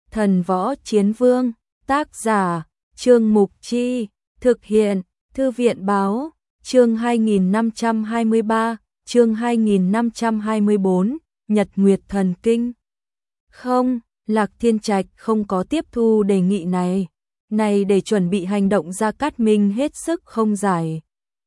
Thần Võ Chiến Vương, tác giả, Trương Mục Chi, thực hiện, Thư viện Báo, chương 2523, chương 2524, Nhật Nguyệt Thần Kinh. Không, Lạc Thiên Trạch không có tiếp thu đề nghị này. Này để chuẩn bị hành động Gia Cát Minh hết sức không giải.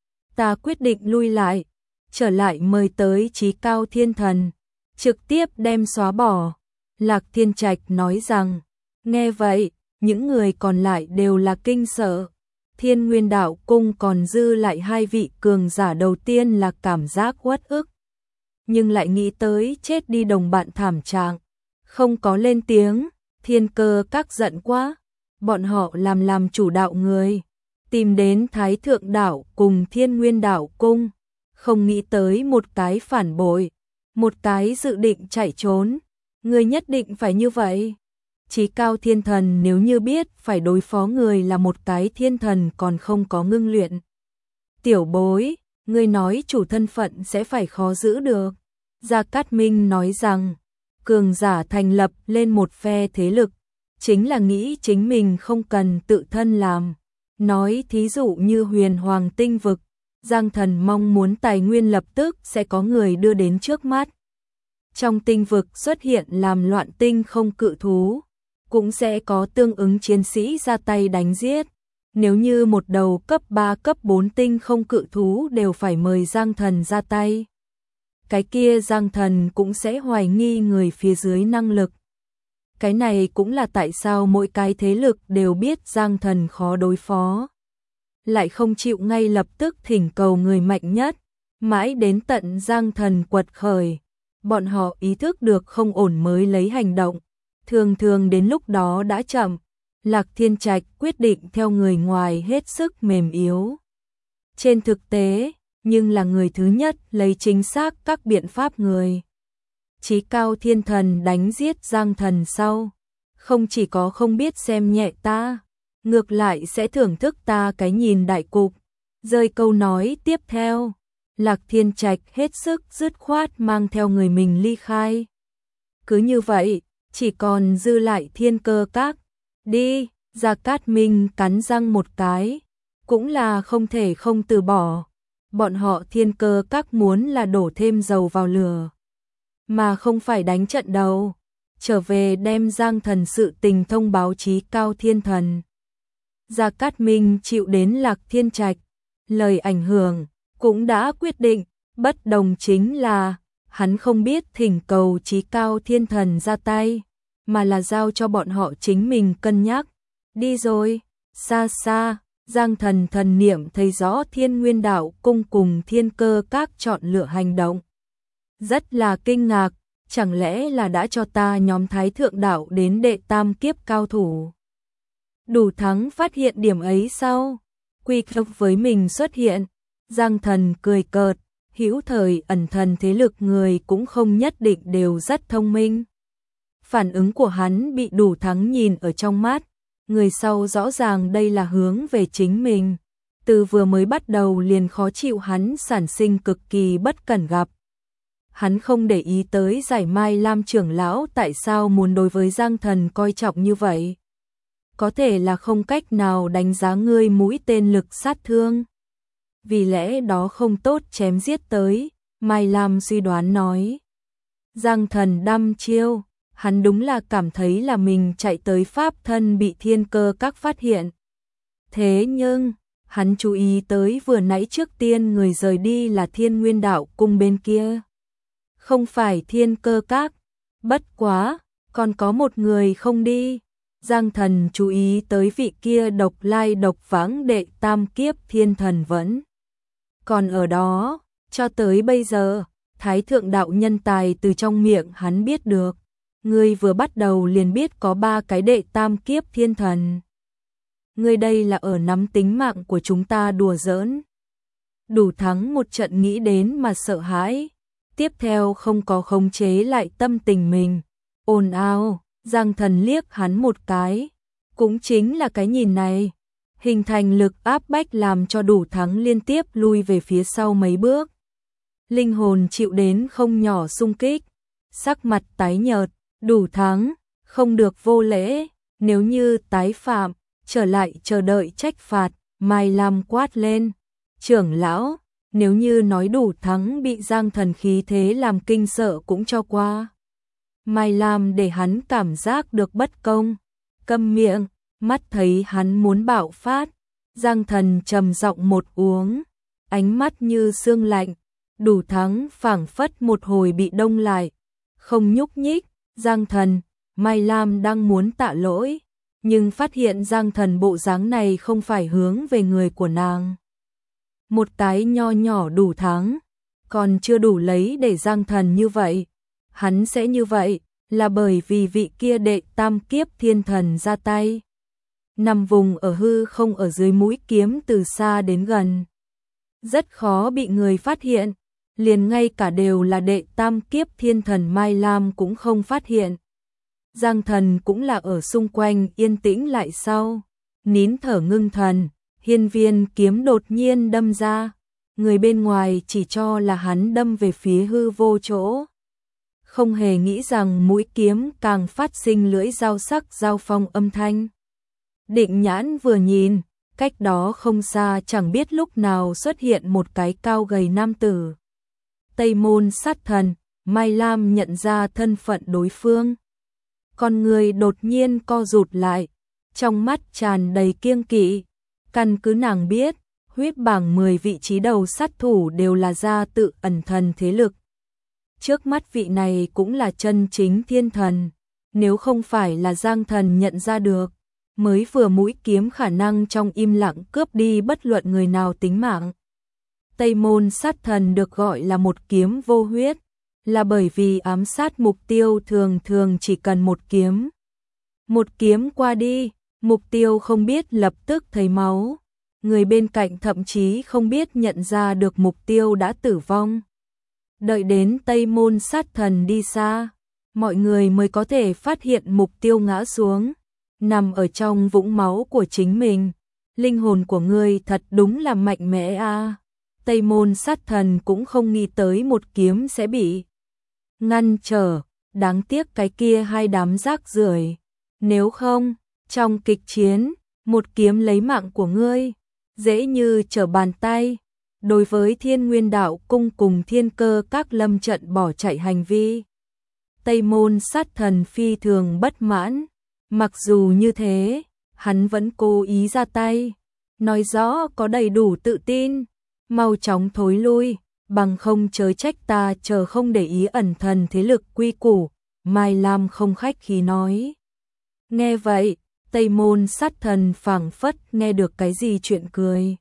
Ta quyết định lui lại, trở lại mời tới Chí Cao Thiên Thần, trực tiếp đem xóa bỏ. Lạc Thiên Trạch nói rằng, nghe vậy, những người còn lại đều là kinh sợ. Thiên Nguyên Đạo Cung còn dư lại hai vị cường giả, đầu tiên là cảm giác uất ức, nhưng lại nghĩ tới chết đi đồng bạn thảm trạng, không có lên tiếng. Thiên Cơ Các giận quá, bọn họ làm chủ đạo người, tìm đến Thái Thượng Đạo cùng Thiên Nguyên Đạo Cung, không nghĩ tới một cái phản bội, một cái dự định chạy trốn. Người nhất định phải như vậy. Chí Cao Thiên Thần nếu như biết phải đối phó người là một cái thiên thần còn không có ngưng luyện. Tiểu bối, người nói chủ thân phận sẽ phải khó giữ được. Gia Cát Minh nói rằng, cường giả thành lập lên một phe thế lực, chính là nghĩ chính mình không cần tự thân làm. Nói thí dụ như Huyền Hoàng Tinh Vực, Giang Thần mong muốn tài nguyên lập tức sẽ có người đưa đến trước mắt. Trong tinh vực xuất hiện làm loạn tinh không cự thú, cũng sẽ có tương ứng chiến sĩ ra tay đánh giết. Nếu như một đầu cấp 3 cấp 4 tinh không cự thú đều phải mời Giang Thần ra tay, cái kia Giang Thần cũng sẽ hoài nghi người phía dưới năng lực. Cái này cũng là tại sao mỗi cái thế lực đều biết Giang Thần khó đối phó, lại không chịu ngay lập tức thỉnh cầu người mạnh nhất, mãi đến tận Giang Thần quật khởi, bọn họ ý thức được không ổn mới lấy hành động, thường đến lúc đó đã chậm. Lạc Thiên Trạch quyết định theo người ngoài hết sức mềm yếu. Trên thực tế, nhưng là người thứ nhất lấy chính xác các biện pháp người. Chí Cao Thiên Thần đánh giết Giang Thần sau, không chỉ có không biết xem nhẹ ta, ngược lại sẽ thưởng thức ta cái nhìn đại cục. Rơi câu nói tiếp theo, Lạc Thiên Trạch hết sức dứt khoát mang theo người mình ly khai. Cứ như vậy, chỉ còn dư lại Thiên Cơ Các. Đi, Gia Cát Minh cắn răng một cái, cũng là không thể không từ bỏ. Bọn họ Thiên Cơ Các muốn là đổ thêm dầu vào lửa, mà không phải đánh trận đầu. Trở về đem Giang Thần sự tình thông báo Chí Cao Thiên Thần. Gia Cát Minh chịu đến Lạc Thiên Trạch lời ảnh hưởng, cũng đã quyết định. Bất đồng chính là hắn không biết thỉnh cầu Chí Cao Thiên Thần ra tay, mà là giao cho bọn họ chính mình cân nhắc. Đi rồi, xa xa, Giang Thần thần niệm thấy rõ Thiên Nguyên Đạo Cung cùng Thiên Cơ Các chọn lựa hành động, rất là kinh ngạc. Chẳng lẽ là đã cho ta nhóm Thái Thượng Đạo đến đệ tam kiếp cao thủ đủ thắng phát hiện điểm ấy sau? Quy cực với mình xuất hiện. Giang Thần cười cợt, hữu thời ẩn thần thế lực người cũng không nhất định đều rất thông minh. Phản ứng của hắn bị đủ thắng nhìn ở trong mắt, người sau rõ ràng đây là hướng về chính mình. Từ vừa mới bắt đầu liền khó chịu hắn sản sinh cực kỳ bất cẩn gặp. Hắn không để ý tới Giải Mai Lam trưởng lão tại sao muốn đối với Giang Thần coi trọng như vậy. Có thể là không cách nào đánh giá ngươi mũi tên lực sát thương, vì lẽ đó không tốt chém giết tới. Mai Lam suy đoán nói. Giang Thần đăm chiêu, hắn đúng là cảm thấy là mình chạy tới pháp thân bị Thiên Cơ Các phát hiện. Thế nhưng, hắn chú ý tới vừa nãy trước tiên người rời đi là Thiên Nguyên Đạo Cung bên kia, không phải Thiên Cơ Các. Bất quá, còn có một người không đi. Giang Thần chú ý tới vị kia độc lai độc vãng đệ tam kiếp thiên thần vẫn còn ở đó. Cho tới bây giờ, Thái Thượng Đạo nhân tài từ trong miệng hắn biết được, ngươi vừa bắt đầu liền biết có 3 cái đệ tam kiếp thiên thần. Ngươi đây là ở nắm tính mạng của chúng ta đùa giỡn. Đủ thắng một trận nghĩ đến mà sợ hãi, tiếp theo không có khống chế lại tâm tình mình, ồn ào. Giang Thần liếc hắn một cái, cũng chính là cái nhìn này, hình thành lực áp bách làm cho Đủ thắng liên tiếp lui về phía sau mấy bước. Linh hồn chịu đến không nhỏ xung kích, sắc mặt tái nhợt. Đủ thắng, không được vô lễ, nếu như tái phạm, trở lại chờ đợi trách phạt. Mai Lam quát lên, trưởng lão, nếu như nói đủ thắng bị Giang Thần khí thế làm kinh sợ cũng cho qua. Mai Lam để hắn cảm giác được bất công, câm miệng, mắt thấy hắn muốn bạo phát. Giang Thần trầm giọng một uống, ánh mắt như sương lạnh, đủ thắng phảng phất một hồi bị đông lại, không nhúc nhích. Giang Thần, Mai Lam đang muốn tạ lỗi, nhưng phát hiện Giang Thần bộ dáng này không phải hướng về người của nàng. Một tái nho nhỏ đủ thắng, còn chưa đủ lấy để Giang Thần như vậy. Hắn sẽ như vậy, là bởi vì vị kia đệ tam kiếp thiên thần ra tay. Nằm vùng ở hư không ở dưới mũi kiếm từ xa đến gần. Rất khó bị người phát hiện, liền ngay cả đều là đệ tam kiếp thiên thần Mai Lam cũng không phát hiện. Giang Thần cũng là ở xung quanh yên tĩnh lại sau, nín thở ngưng thần, hiên viên kiếm đột nhiên đâm ra, người bên ngoài chỉ cho là hắn đâm về phía hư vô chỗ. Không hề nghĩ rằng mũi kiếm càng phát sinh lưỡi dao sắc giao phong âm thanh. Định nhãn vừa nhìn, cách đó không xa chẳng biết lúc nào xuất hiện một cái cao gầy nam tử. Tây Môn Sát Thần, Mai Lam nhận ra thân phận đối phương. Con người đột nhiên co rụt lại, trong mắt tràn đầy kiêng kỵ. Căn cứ nàng biết, huyết bảng 10 vị trí đầu sát thủ đều là gia tự ẩn thần thế lực. Trước mắt vị này cũng là chân chính thiên thần, nếu không phải là Giang Thần nhận ra được, mới vừa mũi kiếm khả năng trong im lặng cướp đi bất luận người nào tính mạng. Tây Môn Sát Thần được gọi là một kiếm vô huyết, là bởi vì ám sát mục tiêu thường thường chỉ cần một kiếm. Một kiếm qua đi, mục tiêu không biết lập tức thấy máu, người bên cạnh thậm chí không biết nhận ra được mục tiêu đã tử vong. Đợi đến Tây Môn Sát Thần đi xa, mọi người mới có thể phát hiện mục tiêu ngã xuống, nằm ở trong vũng máu của chính mình. Linh hồn của ngươi thật đúng là mạnh mẽ a. Tây Môn Sát Thần cũng không nghĩ tới một kiếm sẽ bị ngăn trở, đáng tiếc cái kia hai đám rác rưởi. Nếu không, trong kịch chiến, một kiếm lấy mạng của ngươi, dễ như trở bàn tay. Đối với Thiên Nguyên Đạo Cung cùng Thiên Cơ Các lâm trận bỏ chạy hành vi, Tây Môn Sát Thần phi thường bất mãn. Mặc dù như thế, hắn vẫn cố ý ra tay, nói rõ có đầy đủ tự tin, mau chóng thối lui, bằng không chớ trách ta chờ không để ý ẩn thần thế lực quy củ. Mai Lam không khách khí nói. Nghe vậy, Tây Môn Sát Thần phảng phất nghe được cái gì chuyện cười.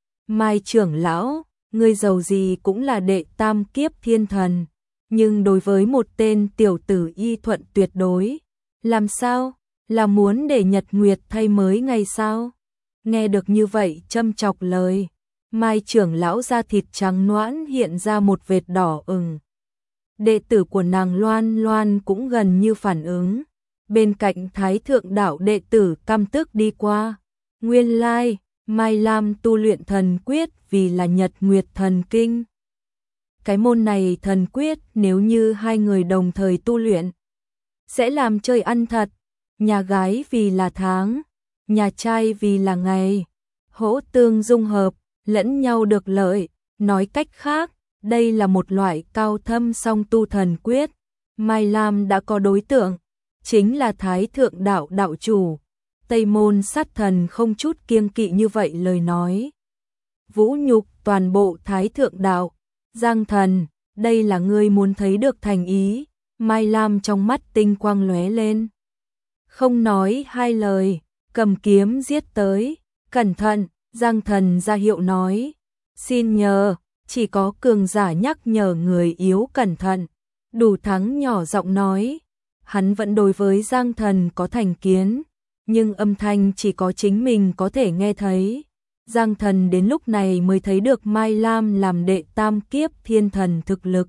Mai trưởng lão, ngươi giàu gì cũng là đệ tam kiếp thiên thần, nhưng đối với một tên tiểu tử y thuận tuyệt đối, làm sao, là muốn để Nhật Nguyệt thay mới ngày sao? Nghe được như vậy châm chọc lời, Mai trưởng lão da thịt trắng nõn hiện ra một vệt đỏ ửng. Đệ tử của nàng Loan Loan cũng gần như phản ứng, bên cạnh Thái Thượng Đạo đệ tử căm tức đi qua. Nguyên lai, Mai Lam tu luyện thần quyết vì là Nhật Nguyệt thần kinh. Cái môn này thần quyết nếu như hai người đồng thời tu luyện, sẽ làm chơi ăn thật. Nhà gái vì là tháng, nhà trai vì là ngày, hỗ tương dung hợp, lẫn nhau được lợi. Nói cách khác, đây là một loại cao thâm song tu thần quyết. Mai Lam đã có đối tượng, chính là Thái Thượng Đạo đạo chủ. Tây Môn Sát Thần không chút kiêng kỵ như vậy lời nói, vũ nhục toàn bộ Thái Thượng Đạo. Giang Thần, đây là ngươi muốn thấy được thành ý. Mai Lam trong mắt tinh quang lóe lên, không nói hai lời, cầm kiếm giết tới. Cẩn thận, Giang Thần ra hiệu nói, xin nhờ. Chỉ có cường giả nhắc nhở người yếu cẩn thận. Đủ thắng nhỏ giọng nói, hắn vẫn đối với Giang Thần có thành kiến, nhưng âm thanh chỉ có chính mình có thể nghe thấy. Giang Thần đến lúc này mới thấy được Mai Lam làm đệ tam kiếp thiên thần thực lực.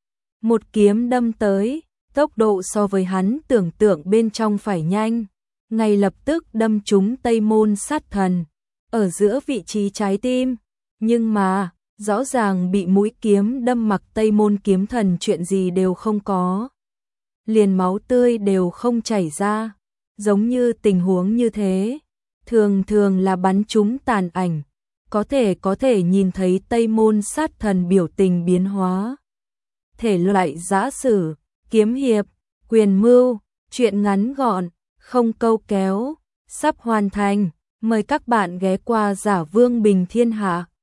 Một kiếm đâm tới, tốc độ so với hắn tưởng tượng bên trong phải nhanh, ngay lập tức đâm trúng Tây Môn Sát Thần, ở giữa vị trí trái tim. Nhưng mà, rõ ràng bị mũi kiếm đâm mặc Tây Môn kiếm thần chuyện gì đều không có. liền máu tươi đều không chảy ra, giống như tình huống như thế, thường thường là bắn trúng tàn ảnh, có thể nhìn thấy Tây Môn sát thần biểu tình biến hóa. Thể loại giã sử, kiếm hiệp, quyền mưu, truyện ngắn gọn, không câu kéo, sắp hoàn thành, mời các bạn ghé qua Giả Vương Bình Thiên Hạ.